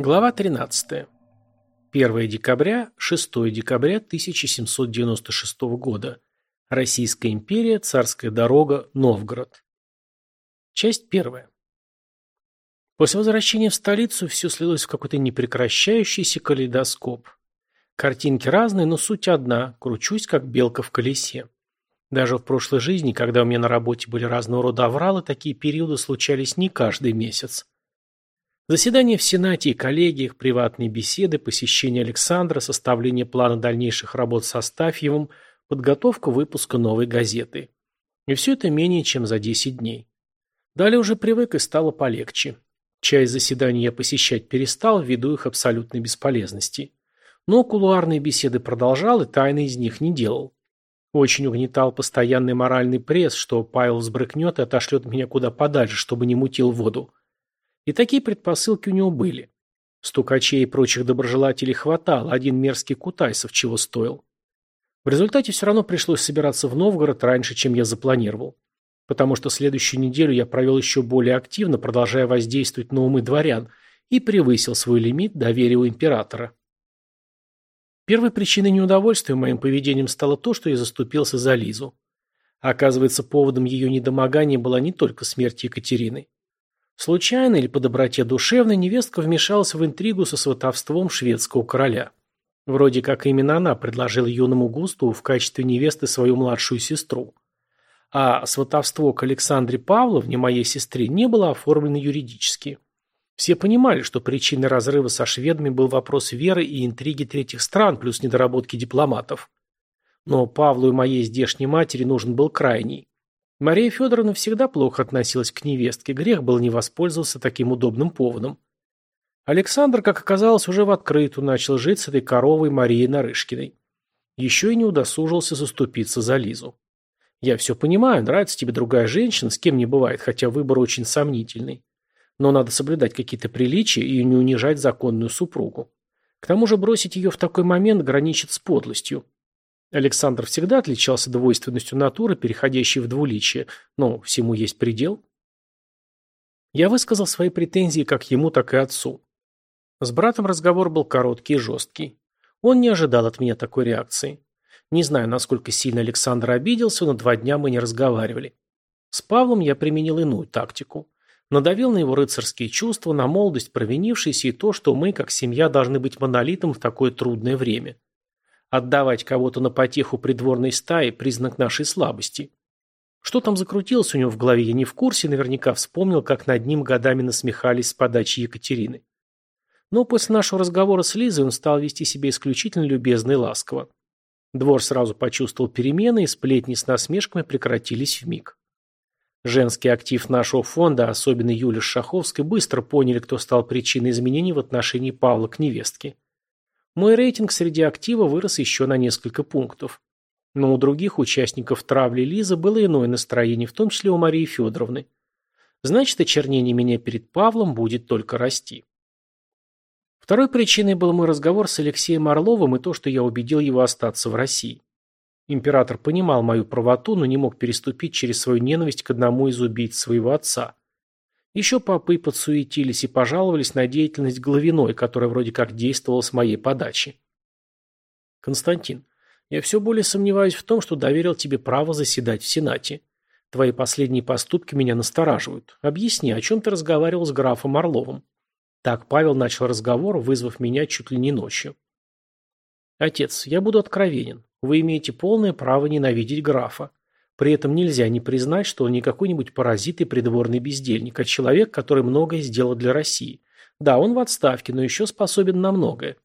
Глава 13. 1 декабря, 6 декабря 1796 года. Российская империя, Царская дорога, Новгород. Часть 1. После возвращения в столицу все слилось в какой-то непрекращающийся калейдоскоп. Картинки разные, но суть одна – кручусь, как белка в колесе. Даже в прошлой жизни, когда у меня на работе были разного рода авралы, такие периоды случались не каждый месяц. Заседания в Сенате и коллегиях, приватные беседы, посещение Александра, составление плана дальнейших работ с Астафьевым, подготовка выпуска новой газеты. И все это менее чем за 10 дней. Далее уже привык и стало полегче. Часть заседаний я посещать перестал, ввиду их абсолютной бесполезности. Но кулуарные беседы продолжал и тайны из них не делал. Очень угнетал постоянный моральный пресс, что Павел взбрыкнет и отошлет меня куда подальше, чтобы не мутил воду. И такие предпосылки у него были. Стукачей и прочих доброжелателей хватало, один мерзкий Кутайсов чего стоил. В результате все равно пришлось собираться в Новгород раньше, чем я запланировал. Потому что следующую неделю я провел еще более активно, продолжая воздействовать на умы дворян, и превысил свой лимит доверия у императора. Первой причиной неудовольствия моим поведением стало то, что я заступился за Лизу. Оказывается, поводом ее недомогания была не только смерть Екатерины. Случайно или по доброте душевной невестка вмешалась в интригу со сватовством шведского короля. Вроде как именно она предложила юному Густаву в качестве невесты свою младшую сестру. А сватовство к Александре Павловне, моей сестре, не было оформлено юридически. Все понимали, что причиной разрыва со шведами был вопрос веры и интриги третьих стран, плюс недоработки дипломатов. Но Павлу и моей здешней матери нужен был крайний. Мария Федоровна всегда плохо относилась к невестке, грех был не воспользоваться таким удобным поводом. Александр, как оказалось, уже в открытую начал жить с этой коровой Марией Нарышкиной. Еще и не удосужился заступиться за Лизу. Я все понимаю, нравится тебе другая женщина, с кем не бывает, хотя выбор очень сомнительный. Но надо соблюдать какие-то приличия и не унижать законную супругу. К тому же бросить ее в такой момент граничит с подлостью. Александр всегда отличался двойственностью натуры, переходящей в двуличие, но всему есть предел. Я высказал свои претензии как ему, так и отцу. С братом разговор был короткий и жесткий. Он не ожидал от меня такой реакции. Не знаю, насколько сильно Александр обиделся, но 2 дня мы не разговаривали. С Павлом я применил иную тактику. Надавил на его рыцарские чувства, на молодость провинившейся и то, что мы, как семья, должны быть монолитом в такое трудное время. Отдавать кого-то на потеху придворной стаи – признак нашей слабости. Что там закрутилось у него в голове, я не в курсе, наверняка вспомнил, как над ним годами насмехались с подачи Екатерины. Но после нашего разговора с Лизой он стал вести себя исключительно любезно и ласково. Двор сразу почувствовал перемены, и сплетни с насмешками прекратились вмиг. Женский актив нашего фонда, особенно Юля с Шаховской, быстро поняли, кто стал причиной изменений в отношении Павла к невестке. Мой рейтинг среди актива вырос еще на несколько пунктов. Но у других участников травли Лизы было иное настроение, в том числе у Марии Федоровны. Значит, очернение меня перед Павлом будет только расти. Второй причиной был мой разговор с Алексеем Орловым и то, что я убедил его остаться в России. Император понимал мою правоту, но не мог переступить через свою ненависть к одному из убийц своего отца. Еще попы подсуетились и пожаловались на деятельность Головиной, которая вроде как действовала с моей подачи. Константин, я все более сомневаюсь в том, что доверил тебе право заседать в Сенате. Твои последние поступки меня настораживают. Объясни, о чем ты разговаривал с графом Орловым? Так Павел начал разговор, вызвав меня чуть ли не ночью. Отец, я буду откровенен. Вы имеете полное право ненавидеть графа. При этом нельзя не признать, что он не какой-нибудь паразит и придворный бездельник, а человек, который многое сделал для России. Да, он в отставке, но еще способен на многое.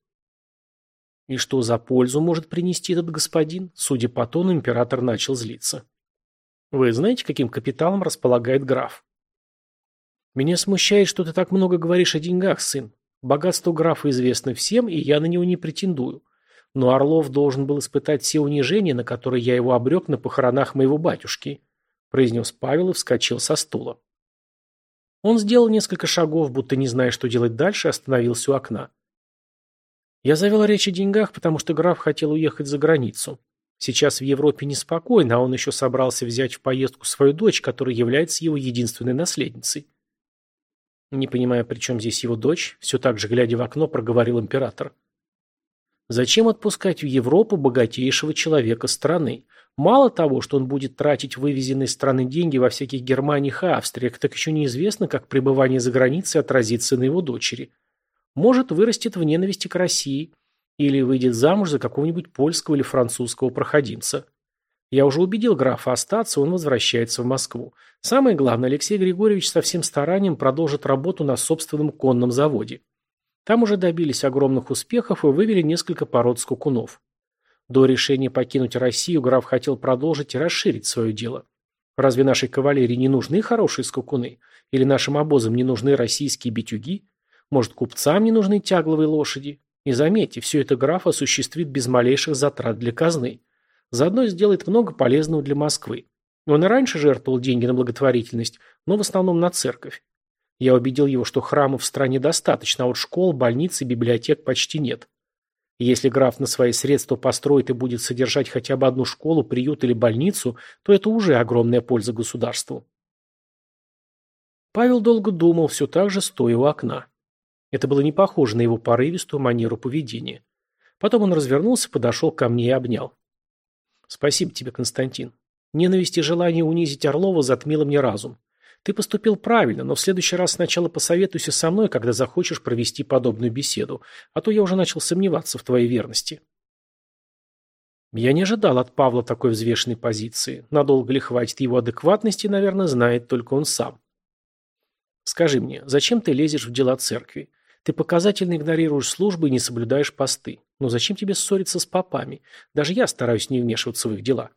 И что за пользу может принести этот господин? Судя по тону, император начал злиться. Вы знаете, каким капиталом располагает граф? Меня смущает, что ты так много говоришь о деньгах, сын. Богатство графа известно всем, и я на него не претендую. Но Орлов должен был испытать все унижения, на которые я его обрек на похоронах моего батюшки, произнес Павел и вскочил со стула. Он сделал несколько шагов, будто не зная, что делать дальше, и остановился у окна. Я завел речь о деньгах, потому что граф хотел уехать за границу. Сейчас в Европе неспокойно, а он еще собрался взять в поездку свою дочь, которая является его единственной наследницей. Не понимая, при чем здесь его дочь, все так же, глядя в окно, проговорил император. Зачем отпускать в Европу богатейшего человека страны? Мало того, что он будет тратить вывезенные из страны деньги во всяких Германиях и Австриях, так еще неизвестно, как пребывание за границей отразится на его дочери. Может, вырастет в ненависти к России или выйдет замуж за какого-нибудь польского или французского проходимца. Я уже убедил графа остаться, он возвращается в Москву. Самое главное, Алексей Григорьевич со всем старанием продолжит работу на собственном конном заводе. Там уже добились огромных успехов и вывели несколько пород скакунов. До решения покинуть Россию граф хотел продолжить и расширить свое дело. Разве нашей кавалерии не нужны хорошие скакуны? Или нашим обозам не нужны российские битюги? Может, купцам не нужны тягловые лошади? И заметьте, все это граф осуществит без малейших затрат для казны. Заодно сделает много полезного для Москвы. Он и раньше жертвовал деньги на благотворительность, но в основном на церковь. Я убедил его, что храмов в стране достаточно, а вот школ, больниц и библиотек почти нет. И если граф на свои средства построит и будет содержать хотя бы одну школу, приют или больницу, то это уже огромная польза государству. Павел долго думал, все так же стоя у окна. Это было не похоже на его порывистую манеру поведения. Потом он развернулся, подошел ко мне и обнял. «Спасибо тебе, Константин. Ненависть и желание унизить Орлова затмило мне разум. Ты поступил правильно, но в следующий раз сначала посоветуйся со мной, когда захочешь провести подобную беседу, а то я уже начал сомневаться в твоей верности». Я не ожидал от Павла такой взвешенной позиции. Надолго ли хватит его адекватности, наверное, знает только он сам. «Скажи мне, зачем ты лезешь в дела церкви? Ты показательно игнорируешь службы и не соблюдаешь посты. Но зачем тебе ссориться с попами? Даже я стараюсь не вмешиваться в их дела».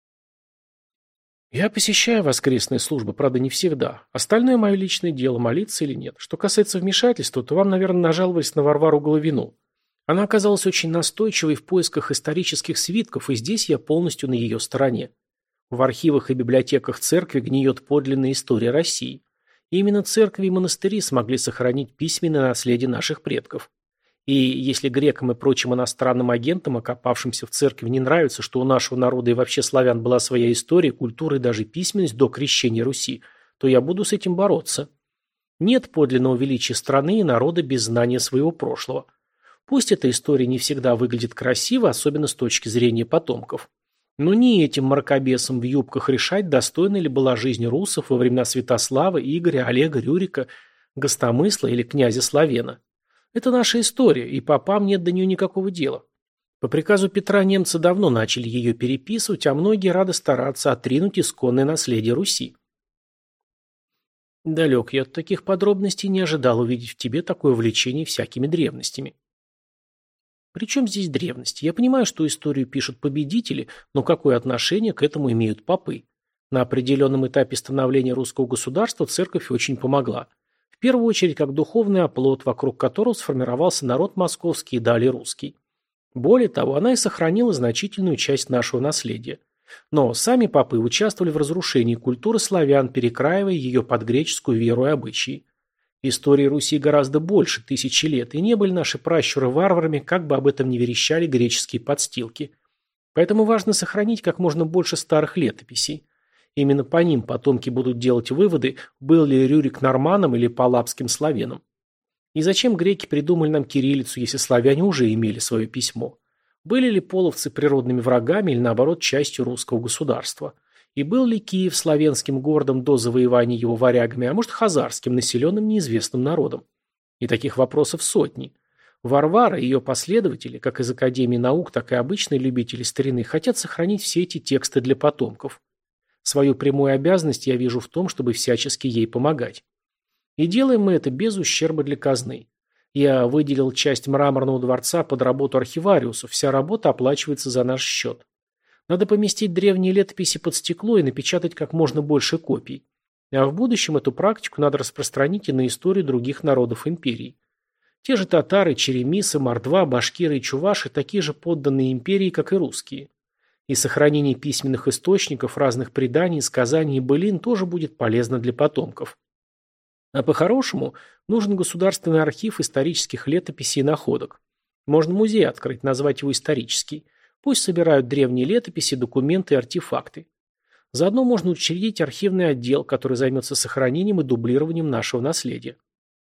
«Я посещаю воскресные службы, правда, не всегда. Остальное мое личное дело, молиться или нет. Что касается вмешательства, то вам, наверное, нажаловались на Варвару Головину. Она оказалась очень настойчивой в поисках исторических свитков, и здесь я полностью на ее стороне. В архивах и библиотеках церкви гниет подлинная история России. И именно церкви и монастыри смогли сохранить письменное наследие наших предков. И если грекам и прочим иностранным агентам, окопавшимся в церкви, не нравится, что у нашего народа и вообще славян была своя история, культура и даже письменность до крещения Руси, то я буду с этим бороться. Нет подлинного величия страны и народа без знания своего прошлого. Пусть эта история не всегда выглядит красиво, особенно с точки зрения потомков. Но не этим мракобесам в юбках решать, достойна ли была жизнь русов во времена Святослава, Игоря, Олега, Рюрика, Гостомысла или князя Славена. Это наша история, и попам нет до нее никакого дела. По приказу Петра немцы давно начали ее переписывать, а многие рады стараться отринуть исконное наследие Руси. Далек я от таких подробностей, не ожидал увидеть в тебе такое увлечение всякими древностями. Причем здесь древность? Я понимаю, что историю пишут победители, но какое отношение к этому имеют попы? На определенном этапе становления русского государства церковь очень помогла. В первую очередь как духовный оплот, вокруг которого сформировался народ московский и далее русский. Более того, она и сохранила значительную часть нашего наследия. Но сами попы участвовали в разрушении культуры славян, перекраивая ее под греческую веру и обычаи. Истории Руси гораздо больше тысячи лет, и не были наши пращуры варварами, как бы об этом ни верещали греческие подстилки. Поэтому важно сохранить как можно больше старых летописей. Именно по ним потомки будут делать выводы, был ли Рюрик норманом или палапским славяном. И зачем греки придумали нам кириллицу, если славяне уже имели свое письмо? Были ли половцы природными врагами или, наоборот, частью русского государства? И был ли Киев славянским городом до завоевания его варягами, а может, хазарским, населенным неизвестным народом? И таких вопросов сотни. Варвара и ее последователи, как из Академии наук, так и обычные любители старины, хотят сохранить все эти тексты для потомков. Свою прямую обязанность я вижу в том, чтобы всячески ей помогать. И делаем мы это без ущерба для казны. Я выделил часть мраморного дворца под работу архивариусов, вся работа оплачивается за наш счет. Надо поместить древние летописи под стекло и напечатать как можно больше копий. А в будущем эту практику надо распространить и на историю других народов империи. Те же татары, черемисы, мордва, башкиры и чуваши такие же подданные империи, как и русские. И сохранение письменных источников, разных преданий, сказаний и былин тоже будет полезно для потомков. А по-хорошему, нужен государственный архив исторических летописей и находок. Можно музей открыть, назвать его исторический. Пусть собирают древние летописи, документы и артефакты. Заодно можно учредить архивный отдел, который займется сохранением и дублированием нашего наследия.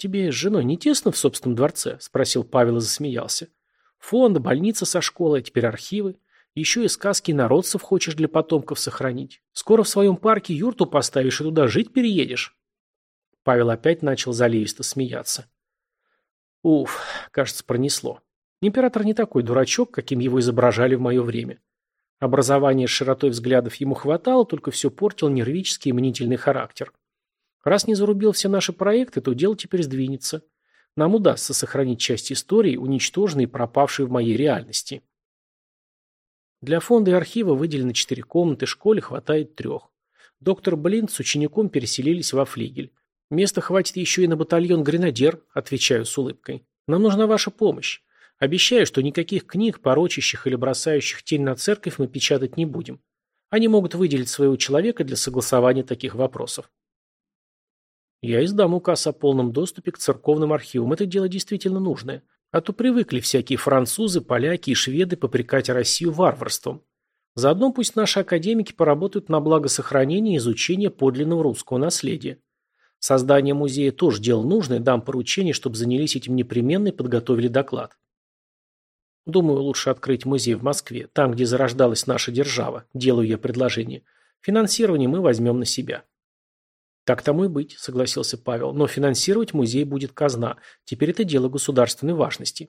«Тебе с женой не тесно в собственном дворце?» – спросил Павел и засмеялся. «Фонд, больница со школой, а теперь архивы. Еще и сказки народцев хочешь для потомков сохранить. Скоро в своем парке юрту поставишь и туда жить переедешь». Павел опять начал заливисто смеяться. Уф, кажется, пронесло. Император не такой дурачок, каким его изображали в мое время. Образования с широтой взглядов ему хватало, только все портил нервический и мнительный характер. Раз не зарубил все наши проекты, то дело теперь сдвинется. Нам удастся сохранить часть истории, уничтоженной и пропавшей в моей реальности. Для фонда и архива выделено 4 комнаты, школе хватает 3. Доктор Блинт с учеником переселились во флигель. Места хватит еще и на батальон «Гренадер», отвечаю с улыбкой. Нам нужна ваша помощь. Обещаю, что никаких книг, порочащих или бросающих тень на церковь, мы печатать не будем. Они могут выделить своего человека для согласования таких вопросов. Я издам указ о полном доступе к церковным архивам. Это дело действительно нужное. А то привыкли всякие французы, поляки и шведы попрекать Россию варварством. Заодно пусть наши академики поработают на благо сохранения и изучения подлинного русского наследия. Создание музея тоже дело нужное, дам поручение, чтобы занялись этим непременно и подготовили доклад. Думаю, лучше открыть музей в Москве, там, где зарождалась наша держава. Делаю я предложение. Финансирование мы возьмем на себя. Так тому и быть, согласился Павел, но финансировать музей будет казна. Теперь это дело государственной важности.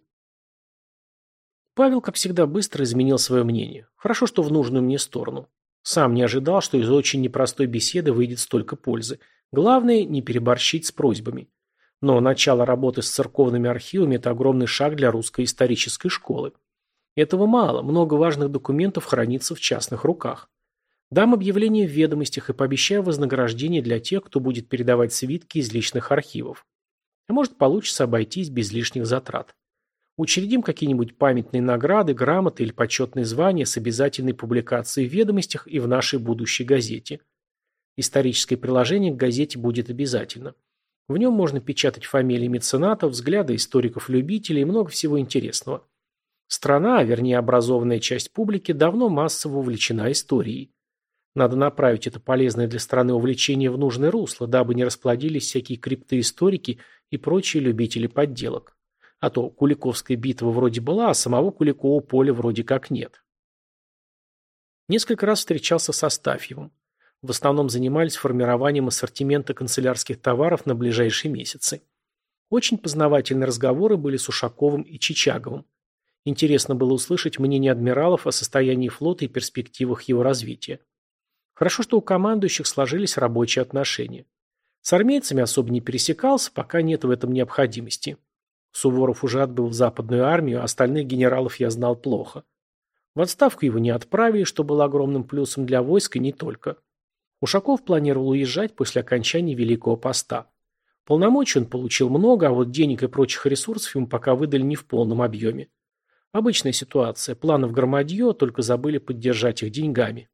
Павел, как всегда, быстро изменил свое мнение. Хорошо, что в нужную мне сторону. Сам не ожидал, что из очень непростой беседы выйдет столько пользы. Главное, не переборщить с просьбами. Но начало работы с церковными архивами – это огромный шаг для русской исторической школы. Этого мало, много важных документов хранится в частных руках. Дам объявление в ведомостях и пообещаю вознаграждение для тех, кто будет передавать свитки из личных архивов. А может, получится обойтись без лишних затрат. Учредим какие-нибудь памятные награды, грамоты или почетные звания с обязательной публикацией в ведомостях и в нашей будущей газете. Историческое приложение к газете будет обязательно. В нем можно печатать фамилии меценатов, взгляды историков-любителей и много всего интересного. Страна, а вернее образованная часть публики, давно массово увлечена историей. Надо направить это полезное для страны увлечение в нужное русло, дабы не расплодились всякие криптоисторики и прочие любители подделок. А то Куликовская битва вроде была, а самого Куликова поля вроде как нет. Несколько раз встречался с Астафьевым. В основном занимались формированием ассортимента канцелярских товаров на ближайшие месяцы. Очень познавательные разговоры были с Ушаковым и Чичаговым. Интересно было услышать мнение адмиралов о состоянии флота и перспективах его развития. Хорошо, что у командующих сложились рабочие отношения. С армейцами особо не пересекался, пока нет в этом необходимости. Суворов уже отбыл в Западную армию, а остальных генералов я знал плохо. В отставку его не отправили, что было огромным плюсом для войска и не только. Ушаков планировал уезжать после окончания Великого Поста. Полномочий он получил много, а вот денег и прочих ресурсов ему пока выдали не в полном объеме. Обычная ситуация, планов громадье, только забыли поддержать их деньгами.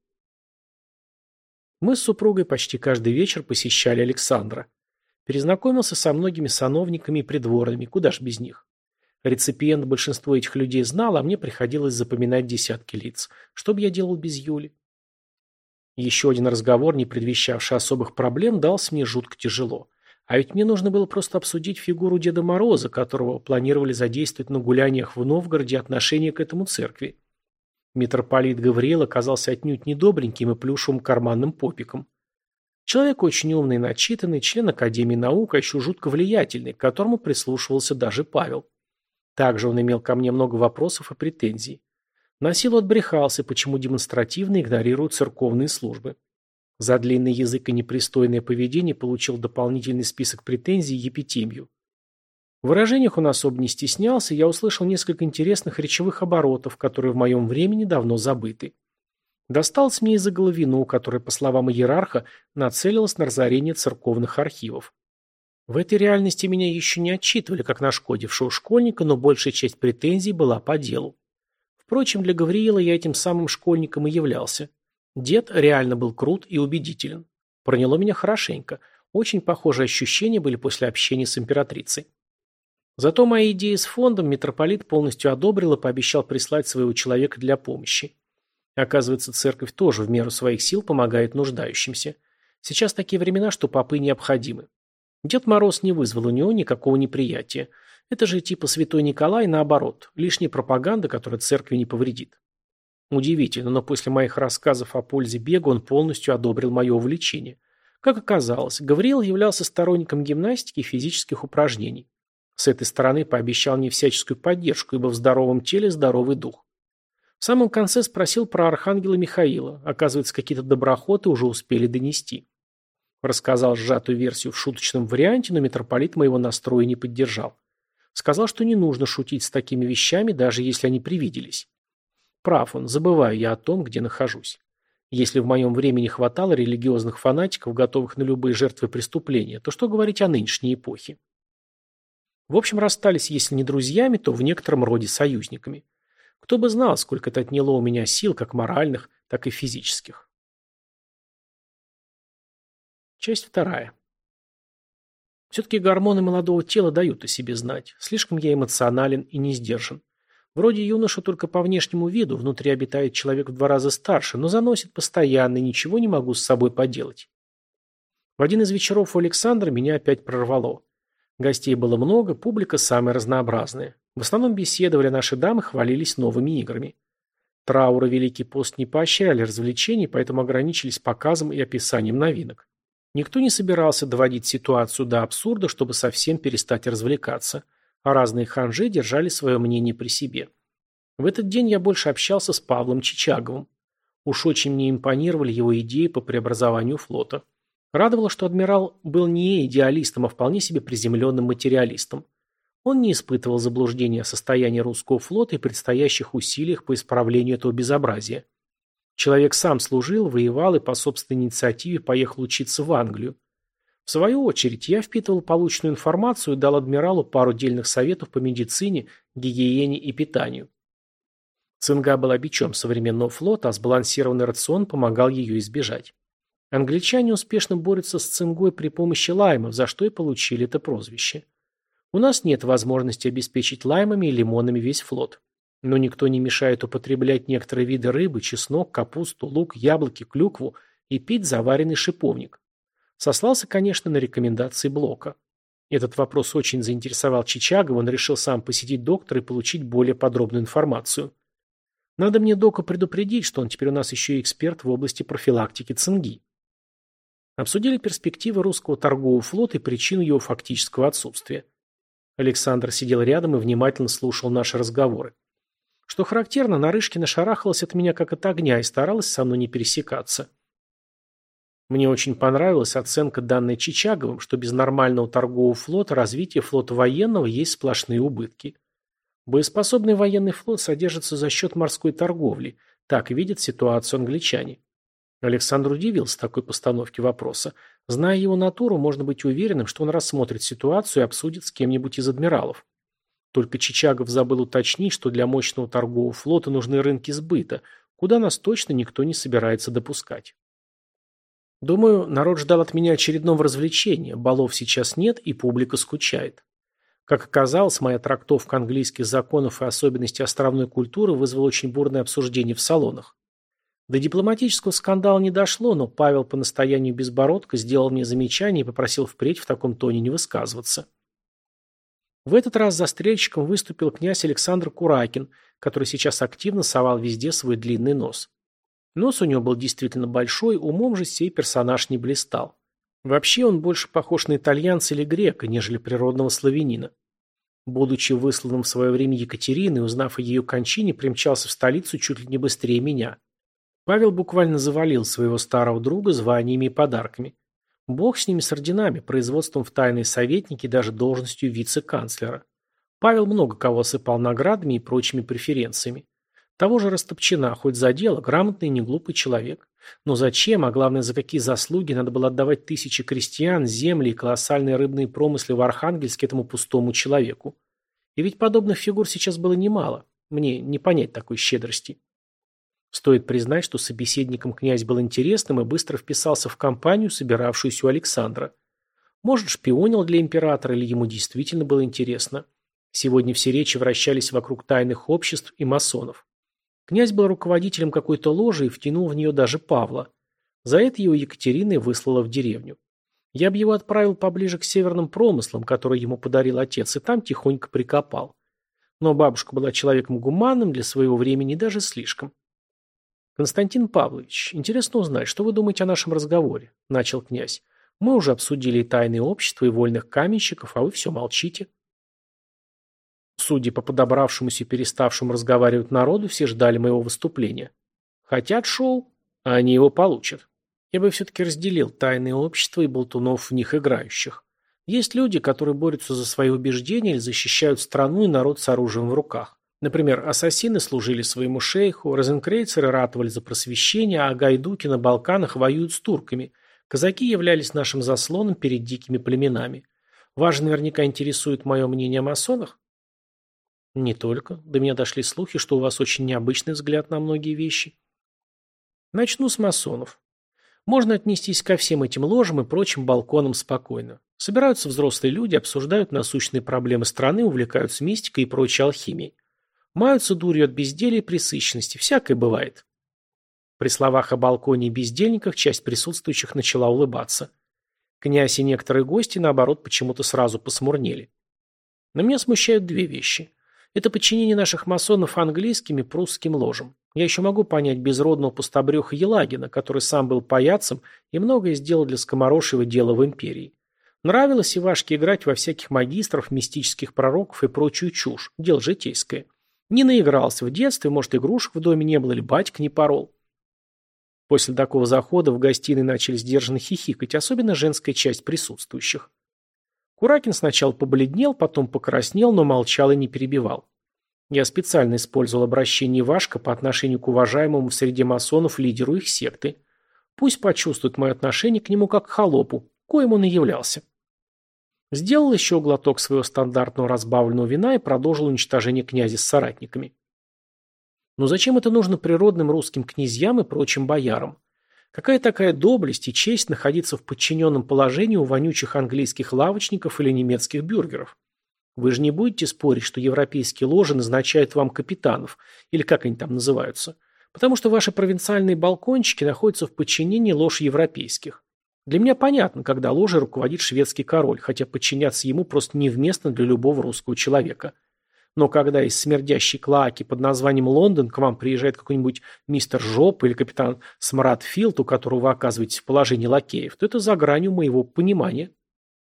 Мы с супругой почти каждый вечер посещали Александра. Перезнакомился со многими сановниками и придворными, куда ж без них. Реципиент большинство этих людей знал, а мне приходилось запоминать десятки лиц. Что бы я делал без Юли? Еще один разговор, не предвещавший особых проблем, дался мне жутко тяжело. А ведь мне нужно было просто обсудить фигуру Деда Мороза, которого планировали задействовать на гуляниях в Новгороде и отношение к этому церкви. Митрополит Гавриил оказался отнюдь не добреньким и плюшевым карманным попиком. Человек очень умный и начитанный, член Академии наук, а еще жутко влиятельный, к которому прислушивался даже Павел. Также он имел ко мне много вопросов и претензий. На силу отбрехался, почему демонстративно игнорируют церковные службы. За длинный язык и непристойное поведение получил дополнительный список претензий и епитемью. В выражениях он особо не стеснялся, и я услышал несколько интересных речевых оборотов, которые в моем времени давно забыты. Досталось мне из-за Головину, которая, по словам иерарха, нацелилась на разорение церковных архивов. В этой реальности меня еще не отчитывали, как нашкодившего школьника, но большая часть претензий была по делу. Впрочем, для Гавриила я этим самым школьником и являлся. Дед реально был крут и убедителен. Проняло меня хорошенько. Очень похожие ощущения были после общения с императрицей. Зато мои идеи с фондом митрополит полностью одобрил и пообещал прислать своего человека для помощи. Оказывается, церковь тоже в меру своих сил помогает нуждающимся. Сейчас такие времена, что попы необходимы. Дед Мороз не вызвал у него никакого неприятия. Это же типа Святой Николай наоборот, лишняя пропаганда, которая церкви не повредит. Удивительно, но после моих рассказов о пользе бега он полностью одобрил мое увлечение. Как оказалось, Гавриил являлся сторонником гимнастики и физических упражнений. С этой стороны пообещал мне всяческую поддержку, ибо в здоровом теле здоровый дух. В самом конце спросил про архангела Михаила. Оказывается, какие-то доброхоты уже успели донести. Рассказал сжатую версию в шуточном варианте, но митрополит моего настроя не поддержал. Сказал, что не нужно шутить с такими вещами, даже если они привиделись. Прав он, забываю я о том, где нахожусь. Если в моем времени хватало религиозных фанатиков, готовых на любые жертвы преступления, то что говорить о нынешней эпохе? В общем, расстались, если не друзьями, то в некотором роде союзниками. Кто бы знал, сколько это отняло у меня сил, как моральных, так и физических. Часть вторая. Все-таки гормоны молодого тела дают о себе знать. Слишком я эмоционален и не сдержан. Вроде юноша только по внешнему виду, внутри обитает человек в 2 раза старше, но заносит постоянно и ничего не могу с собой поделать. В один из вечеров у Александра меня опять прорвало. Гостей было много, публика самая разнообразная. В основном беседовали наши дамы, хвалились новыми играми. Траур и Великий пост не поощряли развлечений, поэтому ограничились показом и описанием новинок. Никто не собирался доводить ситуацию до абсурда, чтобы совсем перестать развлекаться, а разные ханжи держали свое мнение при себе. В этот день я больше общался с Павлом Чичаговым. Уж очень мне импонировали его идеи по преобразованию флота. Радовало, что адмирал был не идеалистом, а вполне себе приземленным материалистом. Он не испытывал заблуждения о состоянии русского флота и предстоящих усилиях по исправлению этого безобразия. Человек сам служил, воевал и по собственной инициативе поехал учиться в Англию. В свою очередь, я впитывал полученную информацию и дал адмиралу пару дельных советов по медицине, гигиене и питанию. Цинга была бичом современного флота, а сбалансированный рацион помогал ее избежать. Англичане успешно борются с цингой при помощи лаймов, за что и получили это прозвище. У нас нет возможности обеспечить лаймами и лимонами весь флот. Но никто не мешает употреблять некоторые виды рыбы, чеснок, капусту, лук, яблоки, клюкву и пить заваренный шиповник. Сослался, конечно, на рекомендации Блока. Этот вопрос очень заинтересовал Чичагова, он решил сам посетить доктора и получить более подробную информацию. Надо мне Дока предупредить, что он теперь у нас еще и эксперт в области профилактики цинги. Обсудили перспективы русского торгового флота и причину его фактического отсутствия. Александр сидел рядом и внимательно слушал наши разговоры. Что характерно, Нарышкина шарахалась от меня как от огня и старалась со мной не пересекаться. Мне очень понравилась оценка, данная Чичаговым, что без нормального торгового флота развитие флота военного есть сплошные убытки. Боеспособный военный флот содержится за счет морской торговли. Так видят ситуацию англичане. Александр удивился такой постановке вопроса. Зная его натуру, можно быть уверенным, что он рассмотрит ситуацию и обсудит с кем-нибудь из адмиралов. Только Чичагов забыл уточнить, что для мощного торгового флота нужны рынки сбыта, куда нас точно никто не собирается допускать. Думаю, народ ждал от меня очередного развлечения, балов сейчас нет и публика скучает. Как оказалось, моя трактовка английских законов и особенностей островной культуры вызвала очень бурное обсуждение в салонах. До дипломатического скандала не дошло, но Павел по настоянию Безбородка сделал мне замечание и попросил впредь в таком тоне не высказываться. В этот раз застрельщиком выступил князь Александр Куракин, который сейчас активно совал везде свой длинный нос. Нос у него был действительно большой, умом же сей персонаж не блистал. Вообще он больше похож на итальянца или грека, нежели природного славянина. Будучи высланным в свое время Екатериной, узнав о ее кончине, примчался в столицу чуть ли не быстрее меня. Павел буквально завалил своего старого друга званиями и подарками. Бог с ними с орденами, производством в тайные советники и даже должностью вице-канцлера. Павел много кого осыпал наградами и прочими преференциями. Того же Растопчина, хоть за дело, грамотный и неглупый человек. Но зачем, а главное, за какие заслуги надо было отдавать тысячи крестьян, земли и колоссальные рыбные промыслы в Архангельске этому пустому человеку? И ведь подобных фигур сейчас было немало. Мне не понять такой щедрости. Стоит признать, что собеседником князь был интересным и быстро вписался в компанию, собиравшуюся у Александра. Может, шпионил для императора, или ему действительно было интересно. Сегодня все речи вращались вокруг тайных обществ и масонов. Князь был руководителем какой-то ложи и втянул в нее даже Павла. За это его Екатерина и выслала в деревню. Я бы его отправил поближе к северным промыслам, которые ему подарил отец, и там тихонько прикопал. Но бабушка была человеком гуманным для своего времени, даже слишком. «Константин Павлович, интересно узнать, что вы думаете о нашем разговоре?» – начал князь. «Мы уже обсудили и тайные общества, и вольных каменщиков, а вы все молчите». Судя по подобравшемуся и переставшему разговаривать народу, все ждали моего выступления. Хотят шоу, а они его получат. Я бы все-таки разделил тайные общества и болтунов в них играющих. Есть люди, которые борются за свои убеждения или защищают страну и народ с оружием в руках. Например, ассасины служили своему шейху, розенкрейцеры ратовали за просвещение, а гайдуки на Балканах воюют с турками. Казаки являлись нашим заслоном перед дикими племенами. Вас же наверняка интересует мое мнение о масонах? Не только. До меня дошли слухи, что у вас очень необычный взгляд на многие вещи. Начну с масонов. Можно отнестись ко всем этим ложам и прочим балконам спокойно. Собираются взрослые люди, обсуждают насущные проблемы страны, увлекаются мистикой и прочей алхимией. Маются дурью от безделия и пресыщенности. Всякое бывает. При словах о балконе и бездельниках часть присутствующих начала улыбаться. Князь и некоторые гости, наоборот, почему-то сразу посмурнели. Но меня смущают две вещи. Это подчинение наших масонов английским и прусским ложам. Я еще могу понять безродного пустобреха Елагина, который сам был паяцем и многое сделал для скоморошьего дела в империи. Нравилось Ивашке играть во всяких магистров, мистических пророков и прочую чушь. Дело житейское. Не наигрался в детстве, может, игрушек в доме не было, или батька не порол. После такого захода в гостиной начали сдержанно хихикать, особенно женская часть присутствующих. Куракин сначала побледнел, потом покраснел, но молчал и не перебивал. Я специально использовал обращение Ивашка по отношению к уважаемому среди масонов лидеру их секты. Пусть почувствует мое отношение к нему как к холопу, коим он и являлся. Сделал еще глоток своего стандартного разбавленного вина и продолжил уничтожение князя с соратниками. Но зачем это нужно природным русским князьям и прочим боярам? Какая такая доблесть и честь находиться в подчиненном положении у вонючих английских лавочников или немецких бюргеров? Вы же не будете спорить, что европейские ложи назначают вам капитанов, или как они там называются, потому что ваши провинциальные балкончики находятся в подчинении лож европейских. Для меня понятно, когда ложей руководит шведский король, хотя подчиняться ему просто невместно для любого русского человека. Но когда из смердящей клоаки под названием Лондон к вам приезжает какой-нибудь мистер Жоп или капитан Смратфилд, у которого вы оказываетесь в положении лакеев, то это за гранью моего понимания.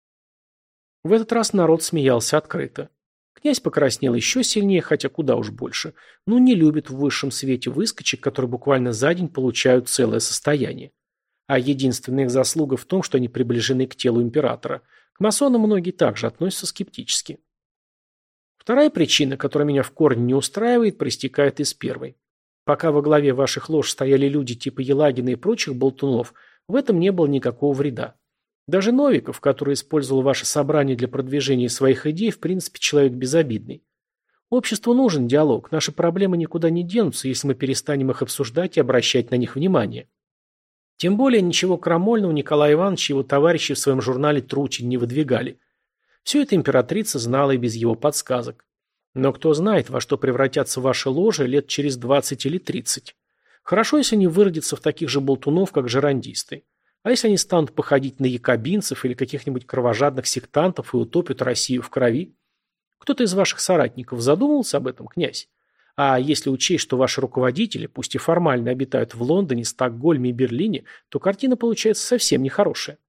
В этот раз народ смеялся открыто. Князь покраснел еще сильнее, хотя куда уж больше. Ну, не любит в высшем свете выскочек, которые буквально за день получают целое состояние. А единственная их заслуга в том, что они приближены к телу императора. К масонам многие также относятся скептически. Вторая причина, которая меня в корне не устраивает, проистекает из первой. Пока во главе ваших лож стояли люди типа Елагина и прочих болтунов, в этом не было никакого вреда. Даже Новиков, который использовал ваше собрание для продвижения своих идей, в принципе, человек безобидный. Обществу нужен диалог, наши проблемы никуда не денутся, если мы перестанем их обсуждать и обращать на них внимание. Тем более ничего крамольного Николай Иванович и его товарищи в своем журнале «Трутень» не выдвигали. Все это императрица знала и без его подсказок. Но кто знает, во что превратятся ваши ложи лет через 20 или 30. Хорошо, если они выродятся в таких же болтунов, как жерандисты. А если они станут походить на якобинцев или каких-нибудь кровожадных сектантов и утопят Россию в крови? Кто-то из ваших соратников задумывался об этом, князь? А если учесть, что ваши руководители, пусть и формально обитают в Лондоне, Стокгольме и Берлине, то картина получается совсем нехорошая.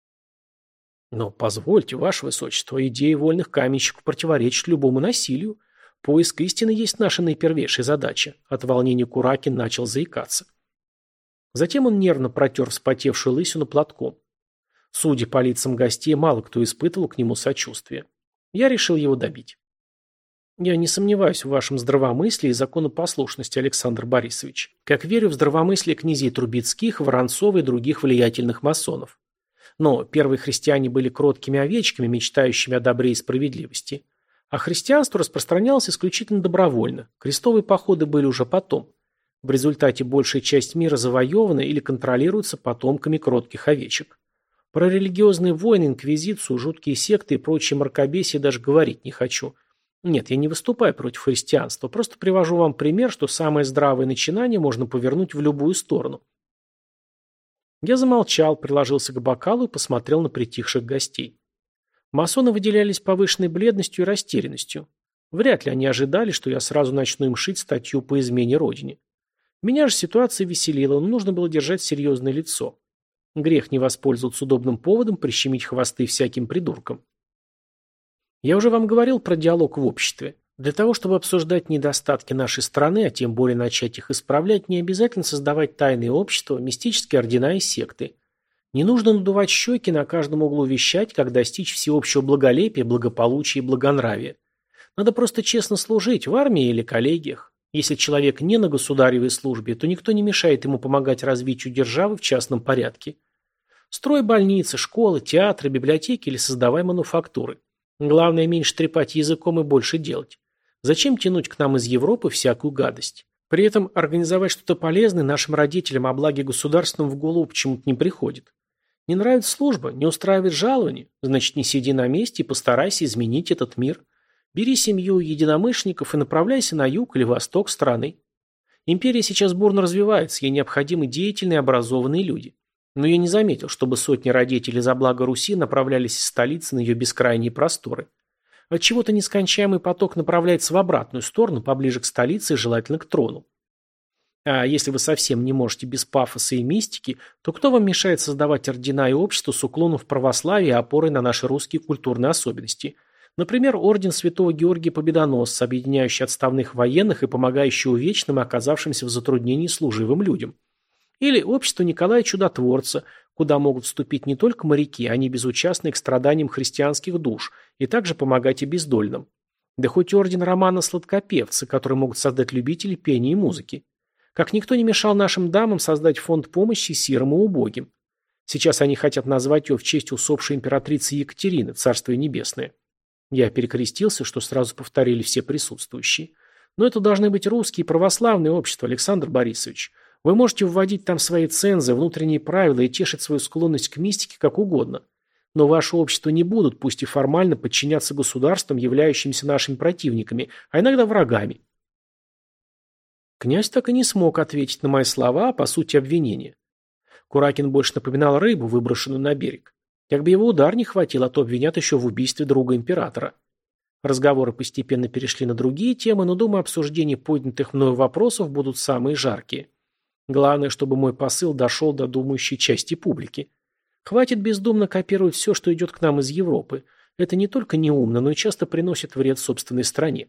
Но позвольте, ваше высочество, идеи вольных каменщиков противоречат любому насилию. Поиск истины есть наша наипервейшая задача. От волнения Куракин начал заикаться. Затем он нервно протер вспотевшую лысину платком. Судя по лицам гостей, мало кто испытывал к нему сочувствие. Я решил его добить. Я не сомневаюсь в вашем здравомыслии и законопослушности, Александр Борисович, как верю в здравомыслие князей Трубецких, Воронцова и других влиятельных масонов. Но первые христиане были кроткими овечками, мечтающими о добре и справедливости. А христианство распространялось исключительно добровольно. Крестовые походы были уже потом. В результате большая часть мира завоевана или контролируется потомками кротких овечек. Про религиозные войны, инквизицию, жуткие секты и прочие мракобесие даже говорить не хочу. Нет, я не выступаю против христианства, просто привожу вам пример, что самое здравое начинание можно повернуть в любую сторону. Я замолчал, приложился к бокалу и посмотрел на притихших гостей. Масоны выделялись повышенной бледностью и растерянностью. Вряд ли они ожидали, что я сразу начну им шить статью по измене родине. Меня же ситуация веселила, но нужно было держать серьезное лицо. Грех не воспользоваться удобным поводом прищемить хвосты всяким придуркам. Я уже вам говорил про диалог в обществе. Для того, чтобы обсуждать недостатки нашей страны, а тем более начать их исправлять, не обязательно создавать тайные общества, мистические ордена и секты. Не нужно надувать щеки, на каждом углу вещать, как достичь всеобщего благолепия, благополучия и благонравия. Надо просто честно служить в армии или коллегиях. Если человек не на государевой службе, то никто не мешает ему помогать развитию державы в частном порядке. Строй больницы, школы, театры, библиотеки или создавай мануфактуры. Главное, меньше трепать языком и больше делать. Зачем тянуть к нам из Европы всякую гадость? При этом организовать что-то полезное нашим родителям о благе государственном в голову почему-то не приходит. Не нравится служба, не устраивает жалование, значит, не сиди на месте и постарайся изменить этот мир. Бери семью единомышленников и направляйся на юг или восток страны. Империя сейчас бурно развивается, ей необходимы деятельные и образованные люди. Но я не заметил, чтобы сотни родителей за благо Руси направлялись из столицы на ее бескрайние просторы. Отчего-то нескончаемый поток направляется в обратную сторону, поближе к столице и желательно к трону. А если вы совсем не можете без пафоса и мистики, то кто вам мешает создавать ордена и общества с уклоном в православие и опорой на наши русские культурные особенности? Например, орден Святого Георгия Победоносца, объединяющий отставных военных и помогающий увечным и оказавшимся в затруднении служивым людям. Или общество Николая Чудотворца, куда могут вступить не только моряки, они безучастны к страданиям христианских душ, и также помогать и бездольным. Да хоть орден Романа Сладкопевца, который могут создать любители пения и музыки. Как никто не мешал нашим дамам создать фонд помощи сирым и убогим. Сейчас они хотят назвать его в честь усопшей императрицы Екатерины, Царствие Небесное. Я перекрестился, что сразу повторили все присутствующие. Но это должны быть русские православные общества, Александр Борисович. Вы можете вводить там свои цензы, внутренние правила и тешить свою склонность к мистике как угодно. Но ваши общества не будут, пусть и формально, подчиняться государствам, являющимся нашими противниками, а иногда врагами. Князь так и не смог ответить на мои слова, а по сути обвинения. Куракин больше напоминал рыбу, выброшенную на берег. Как бы его удар не хватило, а то обвинят еще в убийстве друга императора. Разговоры постепенно перешли на другие темы, но, думаю, обсуждения поднятых мною вопросов будут самые жаркие. Главное, чтобы мой посыл дошел до думающей части публики. Хватит бездумно копировать все, что идет к нам из Европы. Это не только неумно, но и часто приносит вред собственной стране.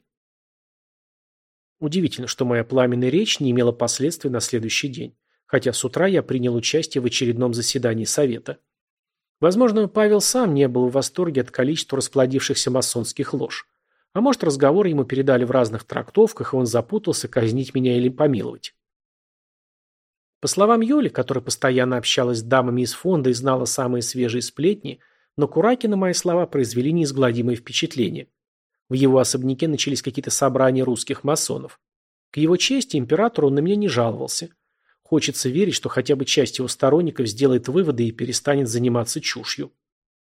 Удивительно, что моя пламенная речь не имела последствий на следующий день, хотя с утра я принял участие в очередном заседании Совета. Возможно, Павел сам не был в восторге от количества расплодившихся масонских лож. А может, разговор ему передали в разных трактовках, и он запутался, казнить меня или помиловать. По словам Юли, которая постоянно общалась с дамами из фонда и знала самые свежие сплетни, но Куракина мои слова произвели неизгладимое впечатление. В его особняке начались какие-то собрания русских масонов. К его чести императору он на меня не жаловался. Хочется верить, что хотя бы часть его сторонников сделает выводы и перестанет заниматься чушью.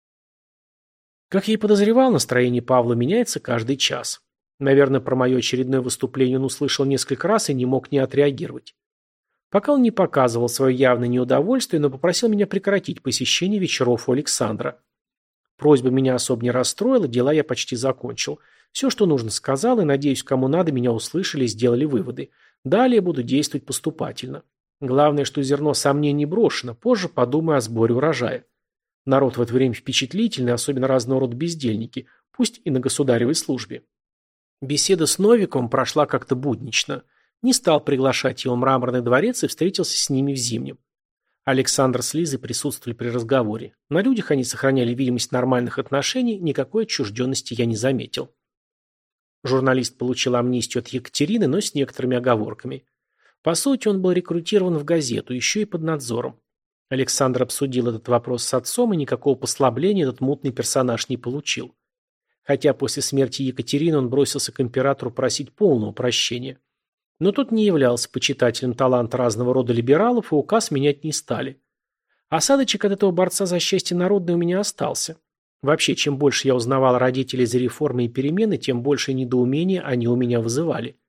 Как я и подозревал, настроение Павла меняется каждый час. Наверное, про мое очередное выступление он услышал несколько раз и не мог не отреагировать. Пока он не показывал свое явное неудовольствие, но попросил меня прекратить посещение вечеров у Александра. Просьба меня особо не расстроила, дела я почти закончил. Все, что нужно, сказал, и, надеюсь, кому надо, меня услышали и сделали выводы. Далее буду действовать поступательно. Главное, что зерно сомнений брошено, позже подумаю о сборе урожая. Народ в это время впечатлительный, особенно разного рода бездельники, пусть и на государевой службе. Беседа с Новиком прошла как-то буднично. Не стал приглашать его в Мраморный дворец и встретился с ними в Зимнем. Александр с Лизой присутствовали при разговоре. На людях они сохраняли видимость нормальных отношений, никакой отчужденности я не заметил. Журналист получил амнистию от Екатерины, но с некоторыми оговорками. По сути, он был рекрутирован в газету, еще и под надзором. Александр обсудил этот вопрос с отцом, и никакого послабления этот мутный персонаж не получил. Хотя после смерти Екатерины он бросился к императору просить полного прощения. Но тот не являлся почитателем таланта разного рода либералов, и указ менять не стали. Осадочек от этого борца за счастье народное у меня остался. Вообще, чем больше я узнавал родителей за реформы и перемены, тем больше недоумения они у меня вызывали.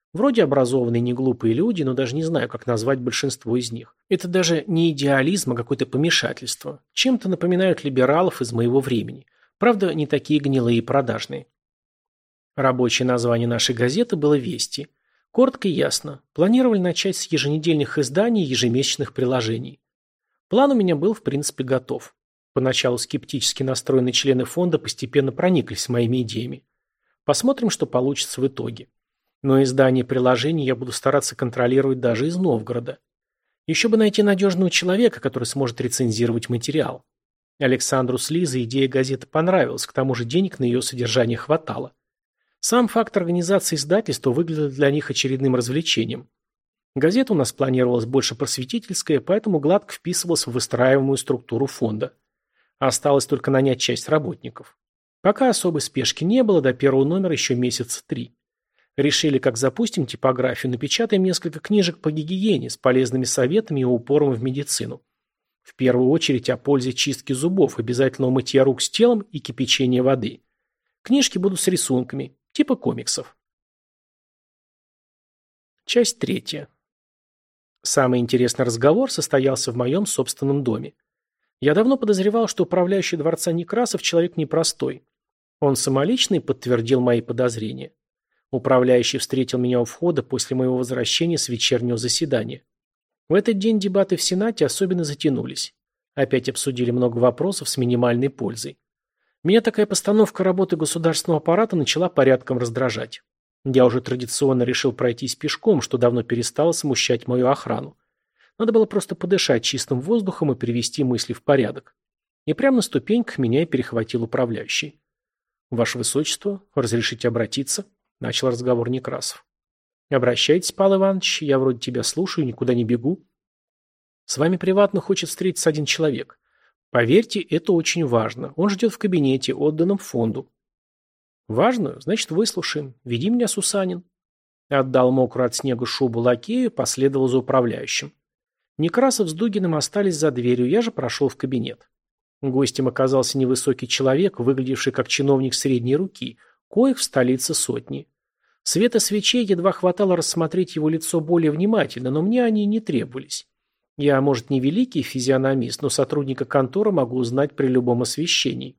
Вроде образованные, неглупые люди, но даже не знаю, как назвать большинство из них. Это даже не идеализм, а какое-то помешательство. Чем-то напоминают либералов из моего времени. Правда, не такие гнилые и продажные. Рабочее название нашей газеты было «Вести». Коротко и ясно. Планировали начать с еженедельных изданий и ежемесячных приложений. План у меня был, в принципе, готов. Поначалу скептически настроенные члены фонда постепенно прониклись моими идеями. Посмотрим, что получится в итоге. Но издание приложений я буду стараться контролировать даже из Новгорода. Еще бы найти надежного человека, который сможет рецензировать материал. Александру с Лизой идея газеты понравилась, к тому же денег на ее содержание хватало. Сам факт организации издательства выглядел для них очередным развлечением. Газета у нас планировалась больше просветительская, поэтому гладко вписывалась в выстраиваемую структуру фонда. Осталось только нанять часть работников. Пока особой спешки не было, до первого номера еще месяца 3. Решили, как запустим типографию, напечатаем несколько книжек по гигиене с полезными советами и упором в медицину. В первую очередь о пользе чистки зубов, обязательного мытья рук с телом и кипячения воды. Книжки будут с рисунками, типа комиксов. Часть 3. Самый интересный разговор состоялся в моем собственном доме. Я давно подозревал, что управляющий дворца Некрасов человек непростой. Он самолично подтвердил мои подозрения. Управляющий встретил меня у входа после моего возвращения с вечернего заседания. В этот день дебаты в Сенате особенно затянулись. Опять обсудили много вопросов с минимальной пользой. Меня такая постановка работы государственного аппарата начала порядком раздражать. Я уже традиционно решил пройтись пешком, что давно перестало смущать мою охрану. Надо было просто подышать чистым воздухом и привести мысли в порядок. И прямо на ступеньках меня и перехватил управляющий. «Ваше Высочество, разрешите обратиться?» — начал разговор Некрасов. «Обращайтесь, Павел Иванович, я вроде тебя слушаю, никуда не бегу». «С вами приватно хочет встретиться один человек. Поверьте, это очень важно. Он ждет в кабинете, отданном фонду». «Важно? Значит, выслушаем. Веди меня, Сусанин». Отдал мокрую от снега шубу лакею, последовал за управляющим. Некрасов с Дугиным остались за дверью, я же прошел в кабинет. Гостем оказался невысокий человек, выглядевший как чиновник средней руки, коих в столице сотни. Света свечей едва хватало рассмотреть его лицо более внимательно, но мне они не требовались. Я, может, не великий физиономист, но сотрудника конторы могу узнать при любом освещении.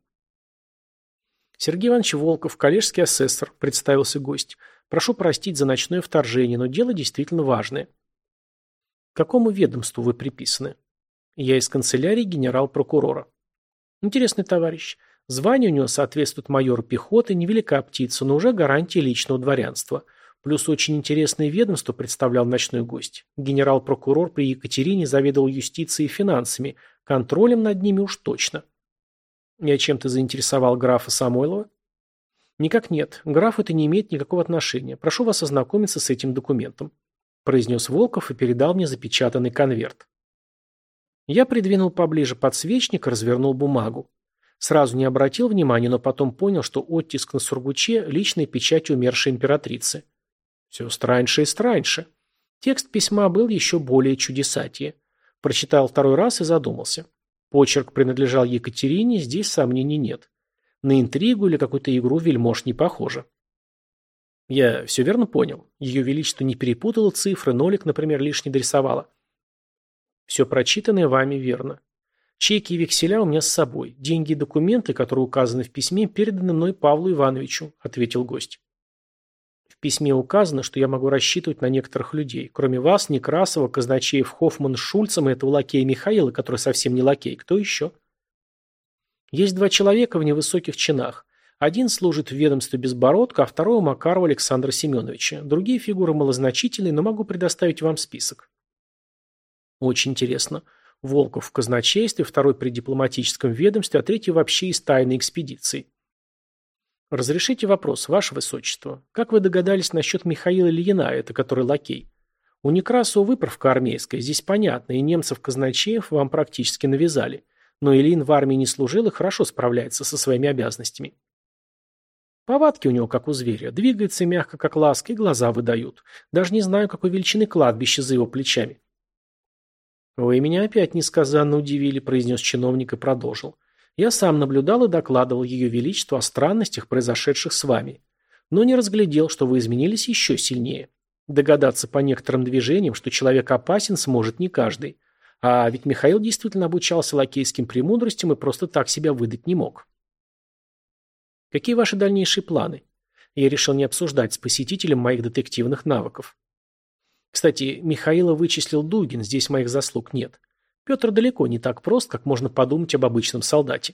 «Сергей Иванович Волков, коллежский асессор», — представился гость. «Прошу простить за ночное вторжение, но дело действительно важное». «К какому ведомству вы приписаны?» «Я из канцелярии генерал-прокурора». «Интересный товарищ. Звание у него соответствует майору пехоты, невелика птица, но уже гарантия личного дворянства. Плюс очень интересное ведомство представлял ночной гость. Генерал-прокурор при Екатерине заведовал юстицией и финансами, контролем над ними уж точно». «Я чем-то заинтересовал графа Самойлова?» «Никак нет. Граф это не имеет никакого отношения. Прошу вас ознакомиться с этим документом», произнес Волков и передал мне запечатанный конверт. Я придвинул поближе подсвечник и развернул бумагу. Сразу не обратил внимания, но потом понял, что оттиск на сургуче – личная печать умершей императрицы. Все страньше и страньше. Текст письма был еще более чудесатее. Прочитал второй раз и задумался. Почерк принадлежал Екатерине, здесь сомнений нет. На интригу или какую-то игру вельмож не похоже. Я все верно понял? Ее Величество не перепутало цифры, нолик, например, лишний дорисовала. Все прочитанное вами верно. Чеки и векселя у меня с собой. Деньги и документы, которые указаны в письме, переданы мной Павлу Ивановичу, ответил гость. В письме указано, что я могу рассчитывать на некоторых людей. Кроме вас, Некрасова, Казначеев, Хоффман с Шульцем и этого лакея Михаила, который совсем не лакей. Кто еще? Есть 2 человека в невысоких чинах. Один служит в ведомстве Безбородко, а второго Макарова Александра Семеновича. Другие фигуры малозначительные, но могу предоставить вам список. Очень интересно. Волков в казначействе, второй при дипломатическом ведомстве, а третий вообще из тайной экспедиции. Разрешите вопрос, ваше высочество. Как вы догадались насчет Михаила Ильина, это который лакей? У Некрасова выправка армейская, здесь понятно, и немцев-казначеев вам практически навязали. Но Ильин в армии не служил и хорошо справляется со своими обязанностями. Повадки у него, как у зверя, двигается мягко, как ласка, и глаза выдают. Даже не знаю, какой величины кладбище за его плечами. «Вы меня опять несказанно удивили», – произнес чиновник и продолжил. «Я сам наблюдал и докладывал Ее Величеству о странностях, произошедших с вами. Но не разглядел, что вы изменились еще сильнее. Догадаться по некоторым движениям, что человек опасен, сможет не каждый. А ведь Михаил действительно обучался лакейским премудростям и просто так себя выдать не мог. Какие ваши дальнейшие планы? Я решил не обсуждать с посетителем моих детективных навыков. Кстати, Михаила вычислил Дугин, здесь моих заслуг нет. Петр далеко не так прост, как можно подумать об обычном солдате.